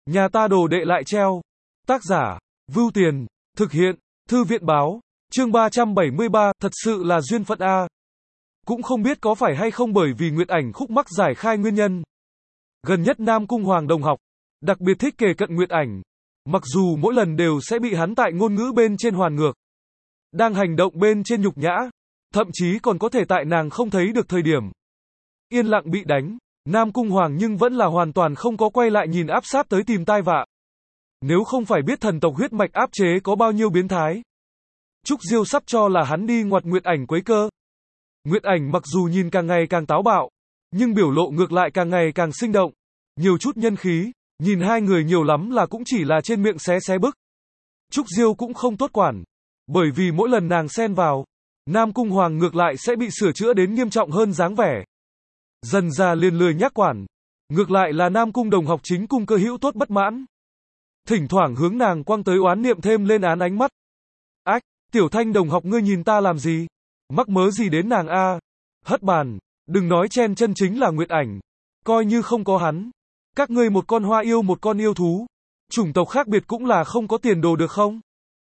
Nhà ta đồ đệ lại treo. Tác giả, Vưu Tiền, thực hiện, Thư viện báo, chương 373, thật sự là duyên phận a. Cũng không biết có phải hay không bởi vì Nguyệt Ảnh khúc mắc giải khai nguyên nhân. Gần nhất Nam Cung Hoàng đồng học, đặc biệt thích kề cận Nguyệt Ảnh. Mặc dù mỗi lần đều sẽ bị hắn tại ngôn ngữ bên trên hoàn ngược. Đang hành động bên trên nhục nhã. Thậm chí còn có thể tại nàng không thấy được thời điểm. Yên lặng bị đánh. Nam Cung Hoàng nhưng vẫn là hoàn toàn không có quay lại nhìn áp sát tới tìm tai vạ. Nếu không phải biết thần tộc huyết mạch áp chế có bao nhiêu biến thái. Trúc Diêu sắp cho là hắn đi ngoặt Nguyệt Ảnh quấy cơ. Nguyệt Ảnh mặc dù nhìn càng ngày càng táo bạo, nhưng biểu lộ ngược lại càng ngày càng sinh động. Nhiều chút nhân khí, nhìn hai người nhiều lắm là cũng chỉ là trên miệng xé bức. Trúc Diêu cũng không tốt quản, bởi vì mỗi lần nàng xen vào, Nam Cung Hoàng ngược lại sẽ bị sửa chữa đến nghiêm trọng hơn dáng vẻ. Dần ra liền lười nhắc quản, ngược lại là Nam Cung đồng học chính cung cơ hữu tốt bất mãn. Thỉnh thoảng hướng nàng quăng tới oán niệm thêm lên án ánh mắt. Ách, Tiểu Thanh đồng học ngươi nhìn ta làm gì? Mắc mớ gì đến nàng a? Hất bàn, đừng nói chen chân chính là Nguyệt Ảnh. Coi như không có hắn. Các ngươi một con hoa yêu một con yêu thú. Chủng tộc khác biệt cũng là không có tiền đồ được không?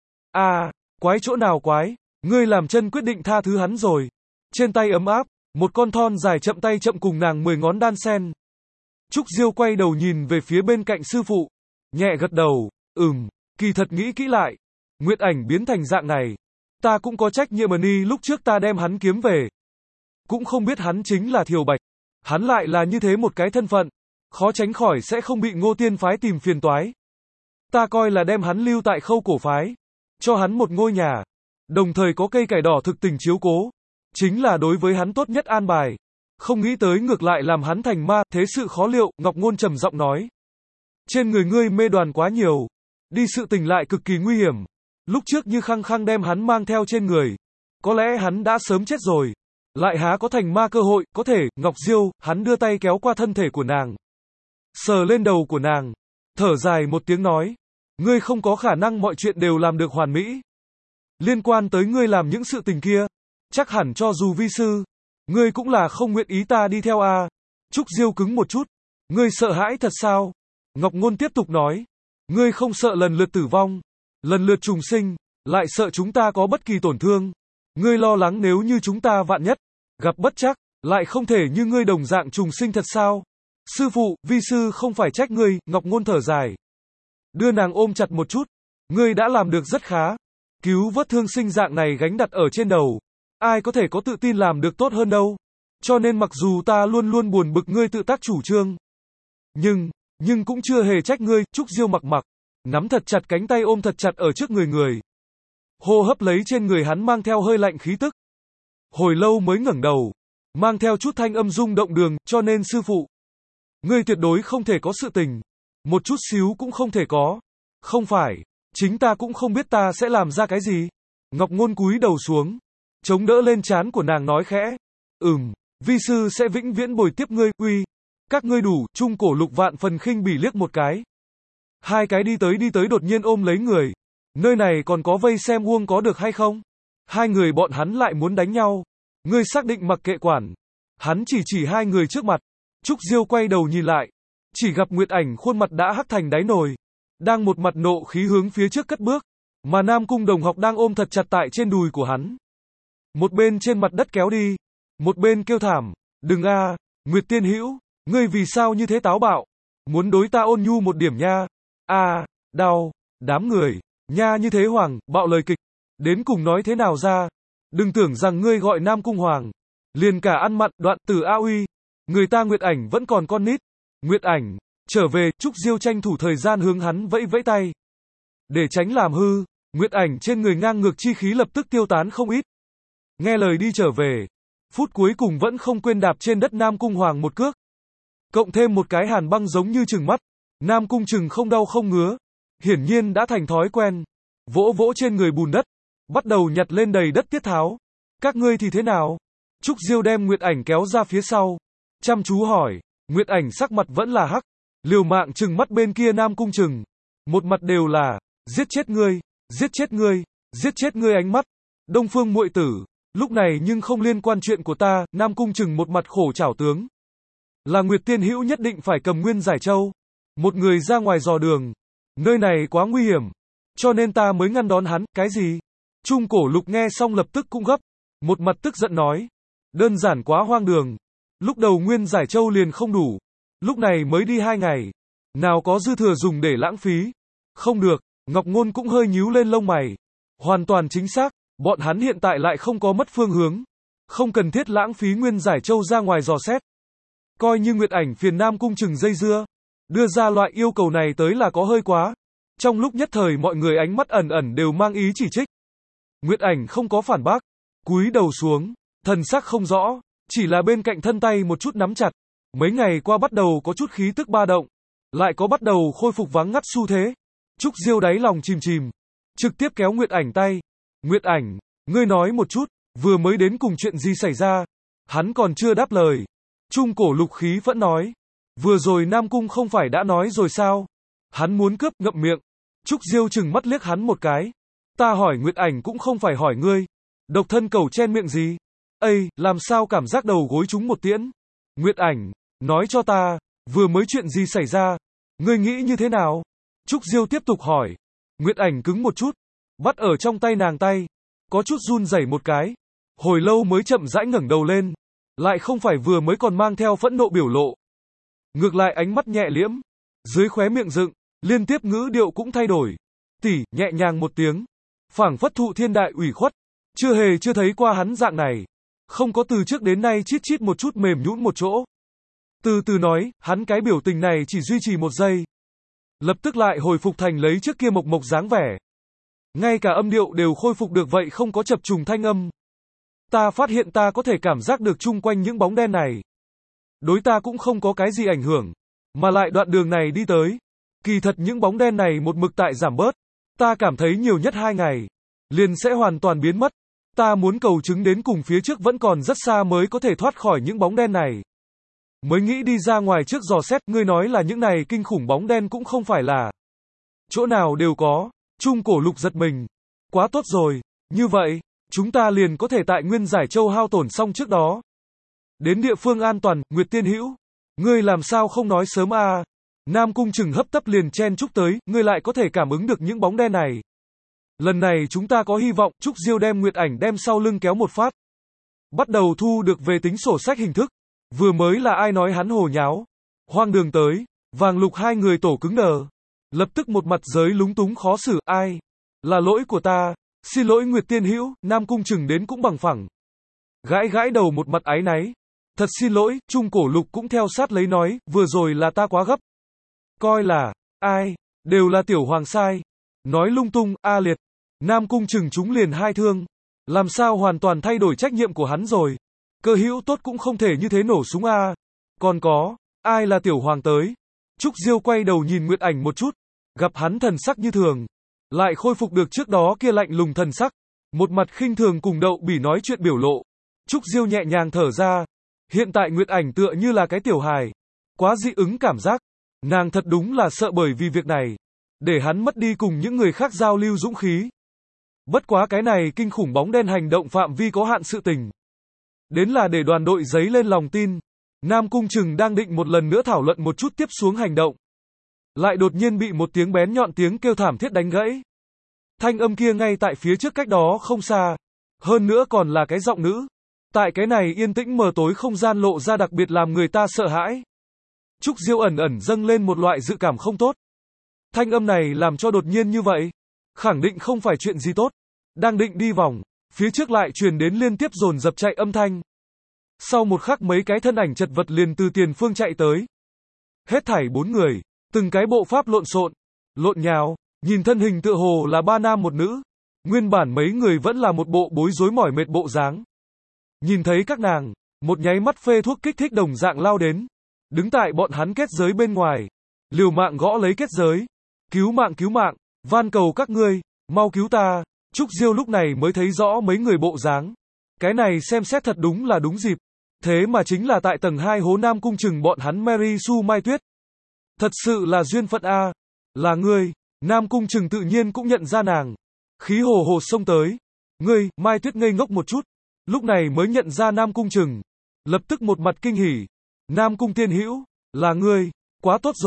Quái chỗ nào quái? Ngươi làm chân quyết định tha thứ hắn rồi. Trên tay ấm áp, một con thon dài chậm tay chậm cùng nàng 10 ngón đan sen. Trúc Diêu quay đầu nhìn về phía bên cạnh sư phụ. Nhẹ gật đầu, kỳ thật nghĩ kỹ lại. Nguyệt Ảnh biến thành dạng này. Ta cũng có trách nhiệm đi lúc trước ta đem hắn kiếm về. Cũng không biết hắn chính là Thiều Bạch. Hắn lại là như thế một cái thân phận. Khó tránh khỏi sẽ không bị Ngô Tiên phái tìm phiền toái. Ta coi là đem hắn lưu tại Khâu Cổ phái. Cho hắn một ngôi nhà. Đồng thời có cây cải đỏ thực tình chiếu cố. Chính là đối với hắn tốt nhất an bài. Không nghĩ tới ngược lại làm hắn thành ma, thế sự khó liệu, Ngọc Ngôn trầm giọng nói. Trên người ngươi mê đoàn quá nhiều. Đi sự tình lại cực kỳ nguy hiểm. Lúc trước như khăng khăng đem hắn mang theo trên người. Có lẽ hắn đã sớm chết rồi. Lại há có thành ma cơ hội, có thể, Ngọc Diêu, hắn đưa tay kéo qua thân thể của nàng. Sờ lên đầu của nàng. Thở dài một tiếng nói. Ngươi không có khả năng mọi chuyện đều làm được hoàn mỹ. Liên quan tới ngươi làm những sự tình kia. Chắc hẳn cho dù vi sư. Ngươi cũng là không nguyện ý ta đi theo a. Trúc Diêu cứng một chút. Ngươi sợ hãi thật sao? Ngọc Ngôn tiếp tục nói. Ngươi không sợ lần lượt tử vong. Lần lượt trùng sinh. Lại sợ chúng ta có bất kỳ tổn thương. Ngươi lo lắng nếu như chúng ta vạn nhất. Gặp bất trắc. Lại không thể như ngươi đồng dạng trùng sinh thật sao? Sư phụ, vi sư không phải trách ngươi. Ngọc Ngôn thở dài. Đưa nàng ôm chặt một chút. Ngươi đã làm được rất khá. Cứu vớt thương sinh dạng này gánh đặt ở trên đầu. Ai có thể có tự tin làm được tốt hơn đâu. Cho nên mặc dù ta luôn luôn buồn bực ngươi tự tác chủ trương. Nhưng cũng chưa hề trách ngươi. Trúc Diêu mặc nắm thật chặt cánh tay ôm thật chặt ở trước người. Hô hấp lấy trên người hắn mang theo hơi lạnh khí tức. Hồi lâu mới ngẩng đầu. Mang theo chút thanh âm rung động đường, cho nên sư phụ. Ngươi tuyệt đối không thể có sự tình. Một chút xíu cũng không thể có. Không phải. Chính ta cũng không biết ta sẽ làm ra cái gì. Ngọc Ngôn cúi đầu xuống. Chống đỡ lên trán của nàng nói khẽ. Vi sư sẽ vĩnh viễn bồi tiếp ngươi, uy. Các ngươi đủ, Trung Cổ Lục vạn phần khinh bỉ liếc một cái. Hai cái đi tới đột nhiên ôm lấy người. Nơi này còn có vây xem uông có được hay không? Hai người bọn hắn lại muốn đánh nhau. Ngươi xác định mặc kệ quản. Hắn chỉ hai người trước mặt. Trúc Diêu quay đầu nhìn lại. Chỉ gặp Nguyệt Ảnh khuôn mặt đã hắc thành đáy nồi. Đang một mặt nộ khí hướng phía trước cất bước. Mà Nam Cung đồng học đang ôm thật chặt tại trên đùi của hắn. Một bên trên mặt đất kéo đi. Một bên kêu thảm. Đừng a, Nguyệt Tiên Hữu, ngươi vì sao như thế táo bạo? Muốn đối ta ôn nhu một điểm nha. Đau, đám người. Nha như thế Hoàng, bạo lời kịch. Đến cùng nói thế nào ra? Đừng tưởng rằng ngươi gọi Nam Cung Hoàng. Liền cả ăn mặn, đoạn từ A Uy. Người ta Nguyệt Ảnh vẫn còn con nít. Nguyệt Ảnh, trở về, Trúc Diêu tranh thủ thời gian hướng hắn vẫy vẫy tay. Để tránh làm hư, Nguyệt Ảnh trên người ngang ngược chi khí lập tức tiêu tán không ít. Nghe lời đi trở về. Phút cuối cùng vẫn không quên đạp trên đất Nam Cung Hoàng một cước. Cộng thêm một cái hàn băng giống như trừng mắt. Nam Cung Trừng không đau không ngứa. Hiển nhiên đã thành thói quen. Vỗ vỗ trên người bùn đất. Bắt đầu nhặt lên đầy đất tiết tháo. Các ngươi thì thế nào? Trúc Diêu đem Nguyệt Ảnh kéo ra phía sau. Chăm chú hỏi. Nguyệt Ảnh sắc mặt vẫn là hắc. Liều mạng trừng mắt bên kia Nam Cung Trừng. Một mặt đều là. Giết chết ngươi. Giết chết ngươi. Giết chết ngươi ánh mắt. Đông Phương muội tử. Lúc này nhưng không liên quan chuyện của ta. Nam Cung Trừng một mặt khổ trảo tướng. Là Nguyệt Tiên Hữu nhất định phải cầm nguyên giải châu. Một người ra ngoài dò đường. Nơi này quá nguy hiểm. Cho nên ta mới ngăn đón hắn. Cái gì? Trung Cổ Lục nghe xong lập tức cũng gấp. Một mặt tức giận nói. Đơn giản quá hoang đường. Lúc đầu Nguyên Giải Châu liền không đủ. Lúc này mới đi 2 ngày. Nào có dư thừa dùng để lãng phí. Không được. Ngọc Ngôn cũng hơi nhíu lên lông mày. Hoàn toàn chính xác. Bọn hắn hiện tại lại không có mất phương hướng. Không cần thiết lãng phí Nguyên Giải Châu ra ngoài dò xét. Coi như Nguyệt Ảnh phiền Nam Cung Trừng dây dưa. Đưa ra loại yêu cầu này tới là có hơi quá. Trong lúc nhất thời mọi người ánh mắt ẩn ẩn đều mang ý chỉ trích. Nguyệt Ảnh không có phản bác. Cúi đầu xuống. Thần sắc không rõ. Chỉ là bên cạnh thân tay một chút nắm chặt. Mấy ngày qua bắt đầu có chút khí tức ba động. Lại có bắt đầu khôi phục vắng ngắt xu thế. Trúc Diêu đáy lòng chìm chìm. Trực tiếp kéo Nguyệt Ảnh tay. Nguyệt Ảnh, ngươi nói một chút. Vừa mới đến cùng chuyện gì xảy ra? Hắn còn chưa đáp lời. Trung Cổ Lục khí vẫn nói. Vừa rồi Nam Cung không phải đã nói rồi sao? Hắn muốn cướp, ngậm miệng. Trúc Diêu chừng mắt liếc hắn một cái. Ta hỏi Nguyệt Ảnh cũng không phải hỏi ngươi. Độc thân cầu chen miệng gì? Ây, làm sao cảm giác đầu gối chúng một tiễn? Nguyệt Ảnh, nói cho ta, vừa mới chuyện gì xảy ra? Ngươi nghĩ như thế nào? Trúc Diêu tiếp tục hỏi. Nguyệt Ảnh cứng một chút. Bắt ở trong tay nàng tay. Có chút run rẩy một cái. Hồi lâu mới chậm rãi ngẩng đầu lên. Lại không phải vừa mới còn mang theo phẫn nộ biểu lộ. Ngược lại ánh mắt nhẹ liễm. Dưới khóe miệng dựng. Liên tiếp ngữ điệu cũng thay đổi. Tỷ, nhẹ nhàng một tiếng. Phảng phất thụ thiên đại ủy khuất. Chưa thấy qua hắn dạng này. Không có từ trước đến nay chít chít một chút mềm nhũn một chỗ. Từ từ nói, hắn cái biểu tình này chỉ duy trì 1 giây. Lập tức lại hồi phục thành lấy trước kia mộc mộc dáng vẻ. Ngay cả âm điệu đều khôi phục được vậy không có chập trùng thanh âm. Ta phát hiện ta có thể cảm giác được chung quanh những bóng đen này. Đối ta cũng không có cái gì ảnh hưởng. Mà lại đoạn đường này đi tới. Kỳ thật những bóng đen này một mực tại giảm bớt. Ta cảm thấy nhiều nhất 2 ngày. Liền sẽ hoàn toàn biến mất. Ta muốn cầu chứng đến cùng phía trước vẫn còn rất xa mới có thể thoát khỏi những bóng đen này. Mới nghĩ đi ra ngoài trước dò xét, ngươi nói là những này kinh khủng bóng đen cũng không phải là chỗ nào đều có. Trung Cổ Lục giật mình. Quá tốt rồi, như vậy, chúng ta liền có thể tại Nguyên Giải Châu hao tổn xong trước đó. Đến địa phương an toàn, Nguyệt Tiên Hữu. Ngươi làm sao không nói sớm à? Nam Cung Trừng hấp tấp liền chen chúc tới, ngươi lại có thể cảm ứng được những bóng đen này. Lần này chúng ta có hy vọng. Trúc Diêu đem Nguyệt Ảnh đem sau lưng kéo một phát. Bắt đầu thu được về tính sổ sách hình thức. Vừa mới là ai nói hắn hồ nháo. Hoang đường tới. Vàng Lục hai người tổ cứng đờ. Lập tức một mặt giới lúng túng khó xử. Ai? Là lỗi của ta. Xin lỗi Nguyệt Tiên Hữu. Nam Cung Trừng đến cũng bằng phẳng. Gãi gãi đầu một mặt áy náy. Thật xin lỗi. Trung Cổ Lục cũng theo sát lấy nói. Vừa rồi là ta quá gấp. Coi là. Ai? Đều là Tiểu Hoàng sai. Nói lung tung. A liệt. Nam Cung Trừng chúng liền 2 thương. Làm sao hoàn toàn thay đổi trách nhiệm của hắn rồi. Cơ hữu tốt cũng không thể như thế nổ súng a. Còn có, ai là Tiểu Hoàng tới? Trúc Diêu quay đầu nhìn Nguyệt Ảnh một chút. Gặp hắn thần sắc như thường. Lại khôi phục được trước đó kia lạnh lùng thần sắc. Một mặt khinh thường cùng Đậu Bỉ nói chuyện biểu lộ. Trúc Diêu nhẹ nhàng thở ra. Hiện tại Nguyệt Ảnh tựa như là cái tiểu hài. Quá dị ứng cảm giác. Nàng thật đúng là sợ bởi vì việc này. Để hắn mất đi cùng những người khác giao lưu dũng khí. Bất quá cái này kinh khủng bóng đen hành động phạm vi có hạn sự tình. Đến là để đoàn đội giấy lên lòng tin. Nam Cung Trừng đang định một lần nữa thảo luận một chút tiếp xuống hành động. Lại đột nhiên bị một tiếng bén nhọn tiếng kêu thảm thiết đánh gãy. Thanh âm kia ngay tại phía trước cách đó không xa. Hơn nữa còn là cái giọng nữ. Tại cái này yên tĩnh mờ tối không gian lộ ra đặc biệt làm người ta sợ hãi. Trúc Diêu ẩn ẩn dâng lên một loại dự cảm không tốt. Thanh âm này làm cho đột nhiên như vậy. Khẳng định không phải chuyện gì tốt. Đang định đi vòng. Phía trước lại truyền đến liên tiếp dồn dập chạy âm thanh. Sau một khắc mấy cái thân ảnh chật vật liền từ tiền phương chạy tới. Hết thảy 4 người. Từng cái bộ pháp lộn xộn. Lộn nhào. Nhìn thân hình tựa hồ là 3 nam 1 nữ. Nguyên bản mấy người vẫn là một bộ bối rối mỏi mệt bộ dáng. Nhìn thấy các nàng. Một nháy mắt phê thuốc kích thích đồng dạng lao đến. Đứng tại bọn hắn kết giới bên ngoài. Liều mạng gõ lấy kết giới. Cứu mạng. Van cầu các ngươi. Mau cứu ta. Trúc Diêu lúc này mới thấy rõ mấy người bộ dáng. Cái này xem xét thật đúng là đúng dịp. Thế mà chính là tại tầng 2 hố Nam Cung Trừng bọn hắn Mary Sue Mai Tuyết. Thật sự là duyên phận a. Là ngươi. Nam Cung Trừng tự nhiên cũng nhận ra nàng. Khí hồ hồ xông tới. Ngươi, Mai Tuyết ngây ngốc một chút. Lúc này mới nhận ra Nam Cung Trừng. Lập tức một mặt kinh hỉ. Nam Cung Tiên Hữu, là ngươi. Quá tốt rồi.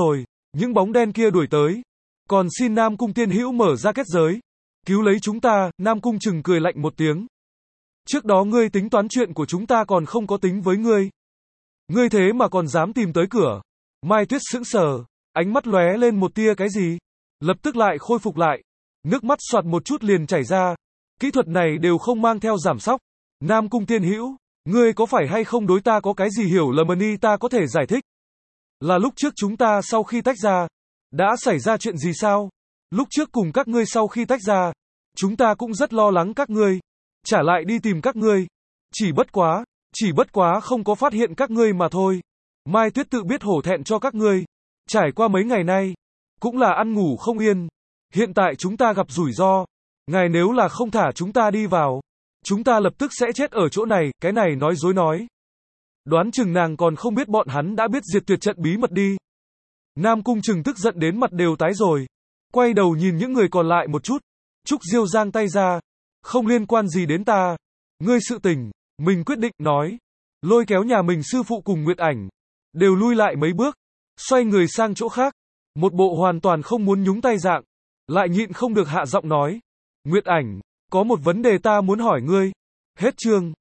Những bóng đen kia đuổi tới. Còn xin Nam Cung tiên hữu mở ra kết giới. Cứu lấy chúng ta, Nam Cung Trừng cười lạnh một tiếng. Trước đó ngươi tính toán chuyện của chúng ta còn không có tính với ngươi. Ngươi thế mà còn dám tìm tới cửa. Mai Tuyết sững sờ, ánh mắt lóe lên một tia cái gì. Lập tức lại khôi phục lại. Nước mắt xoạt một chút liền chảy ra. Kỹ thuật này đều không mang theo giảm sóc. Nam Cung tiên hữu, ngươi có phải hay không đối ta có cái gì hiểu lầm đi ta có thể giải thích. Là lúc trước chúng ta sau khi tách ra, đã xảy ra chuyện gì sao? Lúc trước cùng các ngươi sau khi tách ra, chúng ta cũng rất lo lắng các ngươi. Trả lại đi tìm các ngươi. Chỉ bất quá không có phát hiện các ngươi mà thôi. Mai Tuyết tự biết hổ thẹn cho các ngươi. Trải qua mấy ngày nay, cũng là ăn ngủ không yên. Hiện tại chúng ta gặp rủi ro. Ngài nếu là không thả chúng ta đi vào, chúng ta lập tức sẽ chết ở chỗ này, cái này nói dối nói. Đoán chừng nàng còn không biết bọn hắn đã biết diệt tuyệt trận bí mật đi. Nam Cung Trừng tức giận đến mặt đều tái rồi. Quay đầu nhìn những người còn lại một chút. Trúc Diêu giang tay ra. Không liên quan gì đến ta. Ngươi sự tình, mình quyết định, nói. Lôi kéo nhà mình sư phụ cùng Nguyệt Ảnh. Đều lui lại mấy bước. Xoay người sang chỗ khác. Một bộ hoàn toàn không muốn nhúng tay dạng. Lại nhịn không được hạ giọng nói. Nguyệt Ảnh, có một vấn đề ta muốn hỏi ngươi. Hết chương.